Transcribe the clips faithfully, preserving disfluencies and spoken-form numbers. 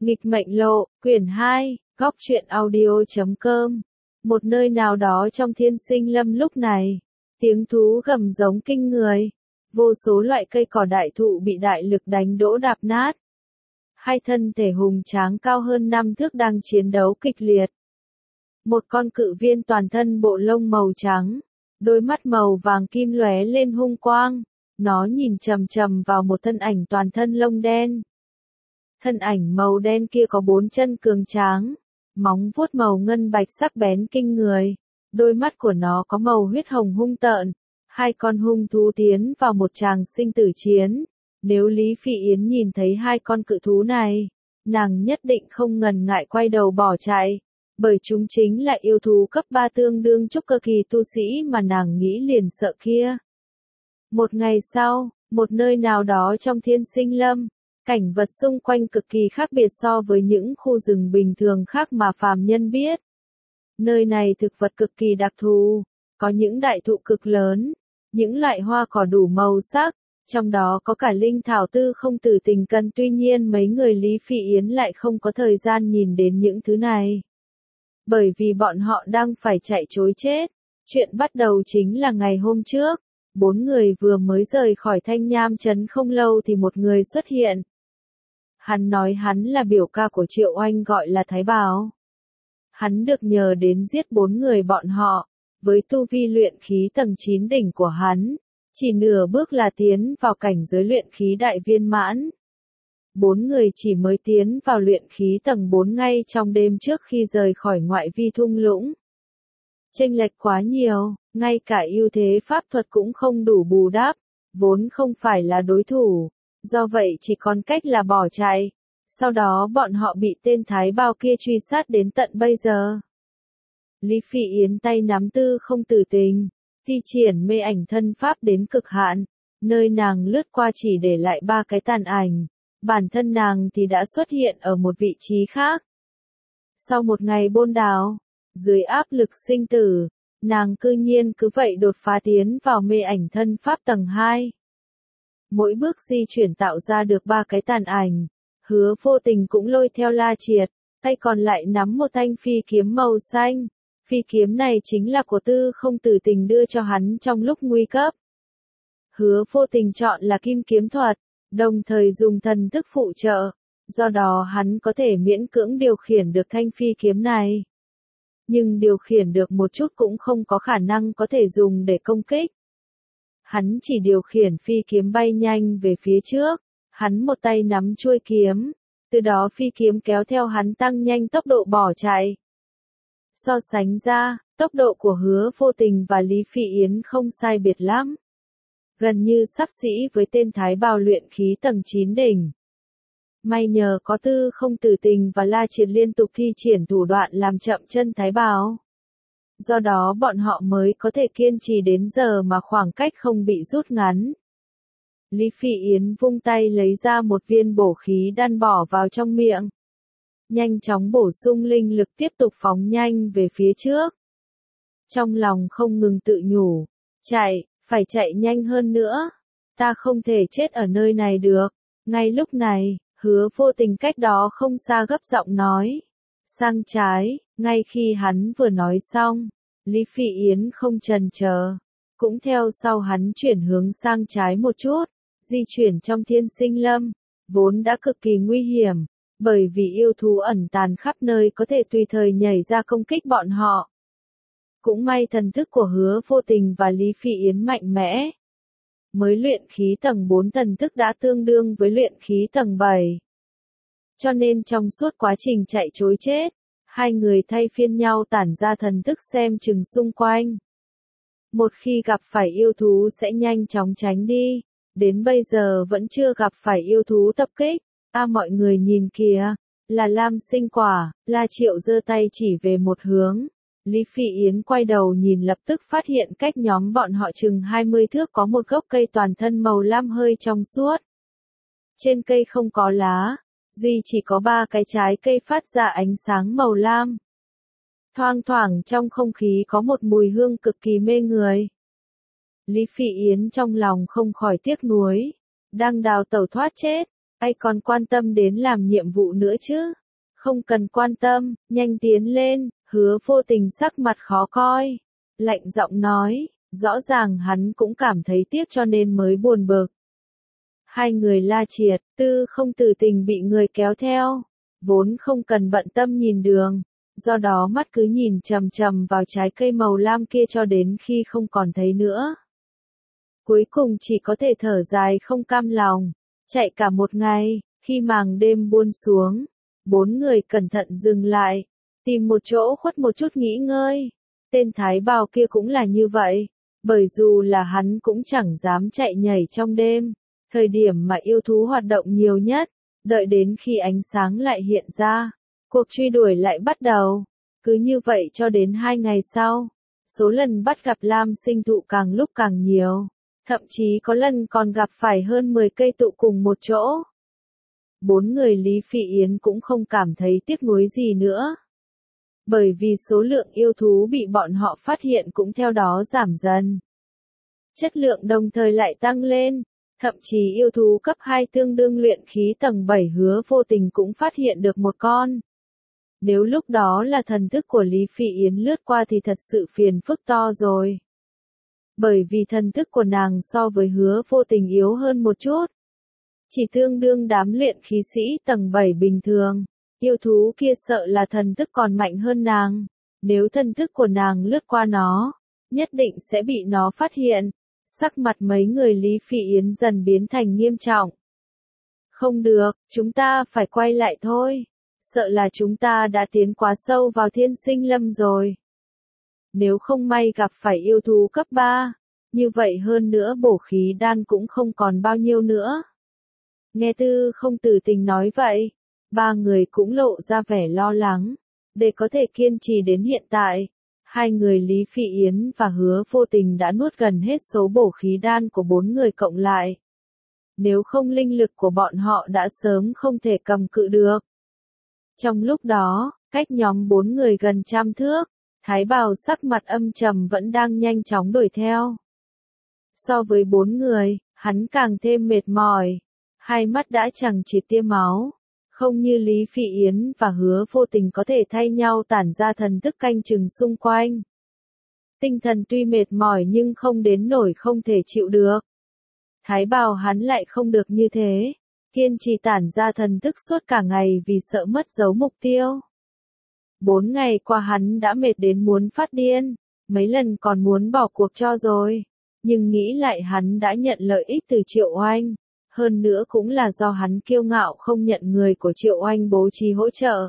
Nghịch mệnh lộ, quyển hai, góc truyện audio.com. Một nơi nào đó trong thiên sinh lâm lúc này, tiếng thú gầm giống kinh người. Vô số loại cây cỏ đại thụ bị đại lực đánh đổ đạp nát. Hai thân thể hùng tráng cao hơn năm thước đang chiến đấu kịch liệt. Một con cự viên toàn thân bộ lông màu trắng, đôi mắt màu vàng kim lóe lên hung quang. Nó nhìn chằm chằm vào một thân ảnh toàn thân lông đen. Thân ảnh màu đen kia có bốn chân cường tráng, móng vuốt màu ngân bạch sắc bén kinh người. Đôi mắt của nó có màu huyết hồng hung tợn. Hai con hung thú tiến vào một tràng sinh tử chiến. Nếu Lý Phi Yến nhìn thấy hai con cự thú này, nàng nhất định không ngần ngại quay đầu bỏ chạy. Bởi chúng chính là yêu thú cấp ba tương đương trúc cơ kỳ tu sĩ mà nàng nghĩ liền sợ kia. Một ngày sau, một nơi nào đó trong thiên sinh lâm, cảnh vật xung quanh cực kỳ khác biệt so với những khu rừng bình thường khác mà phàm nhân biết. Nơi này thực vật cực kỳ đặc thù, có những đại thụ cực lớn, những loại hoa cỏ đủ màu sắc, trong đó có cả linh thảo tư không tử tình cần, tuy nhiên mấy người Lý Phi Yến lại không có thời gian nhìn đến những thứ này. Bởi vì bọn họ đang phải chạy trối chết. Chuyện bắt đầu chính là ngày hôm trước, bốn người vừa mới rời khỏi Thanh Nham Trấn không lâu thì một người xuất hiện. Hắn nói hắn là biểu ca của Triệu Oanh gọi là Thái Bảo. Hắn được nhờ đến giết bốn người bọn họ, với tu vi luyện khí tầng chín đỉnh của hắn, chỉ nửa bước là tiến vào cảnh giới luyện khí đại viên mãn. Bốn người chỉ mới tiến vào luyện khí tầng bốn ngay trong đêm trước khi rời khỏi ngoại vi thung lũng. Chênh lệch quá nhiều, ngay cả ưu thế pháp thuật cũng không đủ bù đắp, vốn không phải là đối thủ, do vậy chỉ còn cách là bỏ chạy. Sau đó bọn họ bị tên Thái Bao kia truy sát đến tận bây giờ. Lý Phi Yến tay nắm tư không tử tình, thi triển mê ảnh thân pháp đến cực hạn, nơi nàng lướt qua chỉ để lại ba cái tàn ảnh, bản thân nàng thì đã xuất hiện ở một vị trí khác. Sau một ngày bôn đào, dưới áp lực sinh tử, nàng cư nhiên cứ vậy đột phá tiến vào mê ảnh thân pháp tầng hai. Mỗi bước di chuyển tạo ra được ba cái tàn ảnh, Hứa Vô Tình cũng lôi theo La Triệt, tay còn lại nắm một thanh phi kiếm màu xanh. Phi kiếm này chính là của tư không tử tình đưa cho hắn trong lúc nguy cấp. Hứa Vô Tình chọn là kim kiếm thuật, đồng thời dùng thần thức phụ trợ, do đó hắn có thể miễn cưỡng điều khiển được thanh phi kiếm này. Nhưng điều khiển được một chút cũng không có khả năng có thể dùng để công kích. Hắn chỉ điều khiển phi kiếm bay nhanh về phía trước, hắn một tay nắm chuôi kiếm, từ đó phi kiếm kéo theo hắn tăng nhanh tốc độ bỏ chạy. So sánh ra, tốc độ của Hứa Vô Tình và Lý Phi Yến không sai biệt lắm. Gần như xấp xỉ với tên Thái Bào luyện khí tầng chín đỉnh. May nhờ có tư không tử tình và La Triệt liên tục thi triển thủ đoạn làm chậm chân Thái Bào. Do đó bọn họ mới có thể kiên trì đến giờ mà khoảng cách không bị rút ngắn. Lý Phi Yến vung tay lấy ra một viên bổ khí đan bỏ vào trong miệng. Nhanh chóng bổ sung linh lực tiếp tục phóng nhanh về phía trước. Trong lòng không ngừng tự nhủ, chạy, phải chạy nhanh hơn nữa. Ta không thể chết ở nơi này được. Ngay lúc này, Hứa Vô Tình cách đó không xa gấp giọng nói. Sang trái, ngay khi hắn vừa nói xong, Lý Phi Yến không chần chờ, cũng theo sau hắn chuyển hướng sang trái một chút, di chuyển trong thiên sinh lâm, vốn đã cực kỳ nguy hiểm, bởi vì yêu thú ẩn tàn khắp nơi có thể tùy thời nhảy ra công kích bọn họ. Cũng may thần thức của Hứa Vô Tình và Lý Phi Yến mạnh mẽ. Mới luyện khí tầng bốn thần thức đã tương đương với luyện khí tầng bảy. Cho nên trong suốt quá trình chạy trối chết, hai người thay phiên nhau tản ra thần thức xem chừng xung quanh. Một khi gặp phải yêu thú sẽ nhanh chóng tránh đi, đến bây giờ vẫn chưa gặp phải yêu thú tập kích. À mọi người nhìn kìa, là Lam Sinh Quả. La Triệu giơ tay chỉ về một hướng. Lý Phi Yến quay đầu nhìn lập tức phát hiện cách nhóm bọn họ chừng hai mươi thước có một gốc cây toàn thân màu lam hơi trong suốt. Trên cây không có lá, duy chỉ có ba cái trái cây phát ra ánh sáng màu lam. Thoang thoảng trong không khí có một mùi hương cực kỳ mê người. Lý Phi Yến trong lòng không khỏi tiếc nuối, đang đào tẩu thoát chết, Ai còn quan tâm đến làm nhiệm vụ nữa chứ? Không cần quan tâm, nhanh tiến lên, Hứa Vô Tình sắc mặt khó coi. Lạnh giọng nói, rõ ràng hắn cũng cảm thấy tiếc cho nên mới buồn bực. Hai người La Triệt, Tư Không Tử Tình bị người kéo theo, vốn không cần bận tâm nhìn đường, do đó mắt cứ nhìn chằm chằm vào trái cây màu lam kia cho đến khi không còn thấy nữa. Cuối cùng chỉ có thể thở dài không cam lòng, chạy cả một ngày, khi màn đêm buông xuống, bốn người cẩn thận dừng lại, tìm một chỗ khuất một chút nghỉ ngơi. Tên Thái Bào kia cũng là như vậy, bởi dù là hắn cũng chẳng dám chạy nhảy trong đêm, thời điểm mà yêu thú hoạt động nhiều nhất, đợi đến khi ánh sáng lại hiện ra, cuộc truy đuổi lại bắt đầu. Cứ như vậy cho đến hai ngày sau, số lần bắt gặp Lam Sinh Thụ càng lúc càng nhiều, thậm chí có lần còn gặp phải hơn mười cây tụ cùng một chỗ. Bốn người Lý Phỉ Yến cũng không cảm thấy tiếc nuối gì nữa. Bởi vì số lượng yêu thú bị bọn họ phát hiện cũng theo đó giảm dần. Chất lượng đồng thời lại tăng lên, thậm chí yêu thú cấp hai tương đương luyện khí tầng bảy Hứa Vô Tình cũng phát hiện được một con. Nếu lúc đó là thần thức của Lý Phỉ Yến lướt qua thì thật sự phiền phức to rồi. Bởi vì thần thức của nàng so với Hứa Vô Tình yếu hơn một chút. Chỉ tương đương đám luyện khí sĩ tầng bảy bình thường. Yêu thú kia sợ là thần thức còn mạnh hơn nàng. Nếu thần thức của nàng lướt qua nó, nhất định sẽ bị nó phát hiện. Sắc mặt mấy người Lý Phỉ Yến dần biến thành nghiêm trọng. Không được, chúng ta phải quay lại thôi. Sợ là chúng ta đã tiến quá sâu vào Thiên Sinh Lâm rồi. Nếu không may gặp phải yêu thú cấp ba, như vậy hơn nữa bổ khí đan cũng không còn bao nhiêu nữa. Nghe Tư Không Tử Tình nói vậy, ba người cũng lộ ra vẻ lo lắng. Để có thể kiên trì đến hiện tại, hai người Lý Phỉ Yến và Hứa Vô Tình đã nuốt gần hết số bổ khí đan của bốn người cộng lại. Nếu không linh lực của bọn họ đã sớm không thể cầm cự được. Trong lúc đó, cách nhóm bốn người gần trăm thước, Thái Bào sắc mặt âm trầm vẫn đang nhanh chóng đuổi theo. So với bốn người, hắn càng thêm mệt mỏi, hai mắt đã chẳng chỉ tia máu, không như Lý Phỉ Yến và Hứa Vô Tình có thể thay nhau tản ra thần thức canh chừng xung quanh. Tinh thần tuy mệt mỏi nhưng không đến nổi không thể chịu được. Thái Bào hắn lại không được như thế, kiên trì tản ra thần thức suốt cả ngày vì sợ mất dấu mục tiêu. Bốn ngày qua hắn đã mệt đến muốn phát điên, mấy lần còn muốn bỏ cuộc cho rồi, nhưng nghĩ lại hắn đã nhận lợi ích từ Triệu Oanh, hơn nữa cũng là do hắn kiêu ngạo không nhận người của Triệu Oanh bố trí hỗ trợ.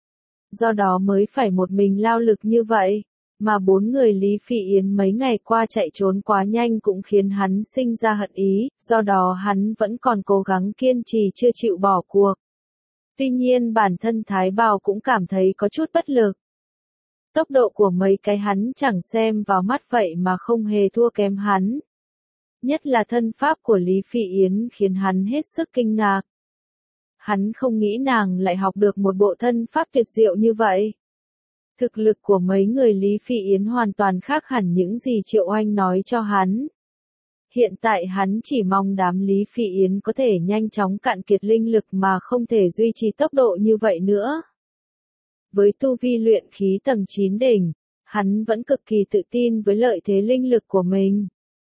Do đó mới phải một mình lao lực như vậy, mà bốn người Lý Phỉ Yến mấy ngày qua chạy trốn quá nhanh cũng khiến hắn sinh ra hận ý, do đó hắn vẫn còn cố gắng kiên trì chưa chịu bỏ cuộc. Tuy nhiên bản thân Thái Bào cũng cảm thấy có chút bất lực. Tốc độ của mấy cái hắn chẳng xem vào mắt vậy mà không hề thua kém hắn. Nhất là thân pháp của Lý Phỉ Yến khiến hắn hết sức kinh ngạc. Hắn không nghĩ nàng lại học được một bộ thân pháp tuyệt diệu như vậy. Thực lực của mấy người Lý Phỉ Yến hoàn toàn khác hẳn những gì Triệu Oanh nói cho hắn. Hiện tại hắn chỉ mong đám Lý Phỉ Yến có thể nhanh chóng cạn kiệt linh lực mà không thể duy trì tốc độ như vậy nữa. Với tu vi luyện khí tầng chín đỉnh, hắn vẫn cực kỳ tự tin với lợi thế linh lực của mình.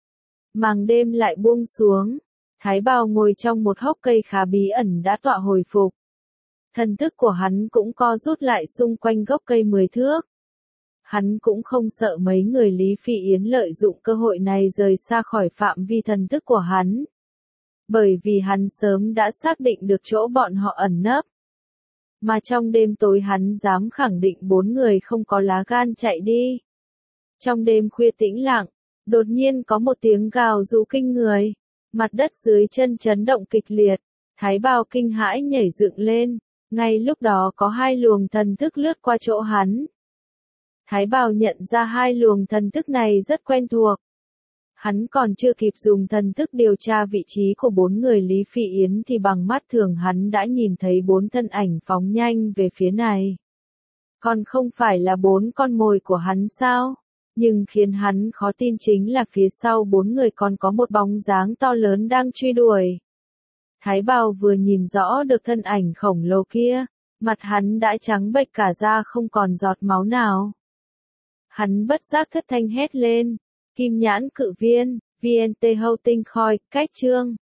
Màn đêm lại buông xuống, Thái Bào ngồi trong một hốc cây khá bí ẩn đã tọa hồi phục. Thần thức của hắn cũng co rút lại xung quanh gốc cây mười thước. Hắn cũng không sợ mấy người Lý Phỉ Yến lợi dụng cơ hội này rời xa khỏi phạm vi thần thức của hắn. Bởi vì hắn sớm đã xác định được chỗ bọn họ ẩn nấp. Mà trong đêm tối hắn dám khẳng định bốn người không có lá gan chạy đi. Trong đêm khuya tĩnh lặng, đột nhiên có một tiếng gào rú kinh người. Mặt đất dưới chân chấn động kịch liệt. Thái Bào kinh hãi nhảy dựng lên. Ngay lúc đó có hai luồng thần thức lướt qua chỗ hắn. Thái Bào nhận ra hai luồng thần thức này rất quen thuộc. Hắn còn chưa kịp dùng thần thức điều tra vị trí của bốn người Lý Phỉ Yến thì bằng mắt thường hắn đã nhìn thấy bốn thân ảnh phóng nhanh về phía này. Còn không phải là bốn con mồi của hắn sao? Nhưng khiến hắn khó tin chính là phía sau bốn người còn có một bóng dáng to lớn đang truy đuổi. Thái Bào vừa nhìn rõ được thân ảnh khổng lồ kia, mặt hắn đã trắng bệch cả da không còn giọt máu nào. Hắn bất giác thất thanh hét lên, Kim Nhãn Cự Viên, vê en tê Holding Coin, cách chương.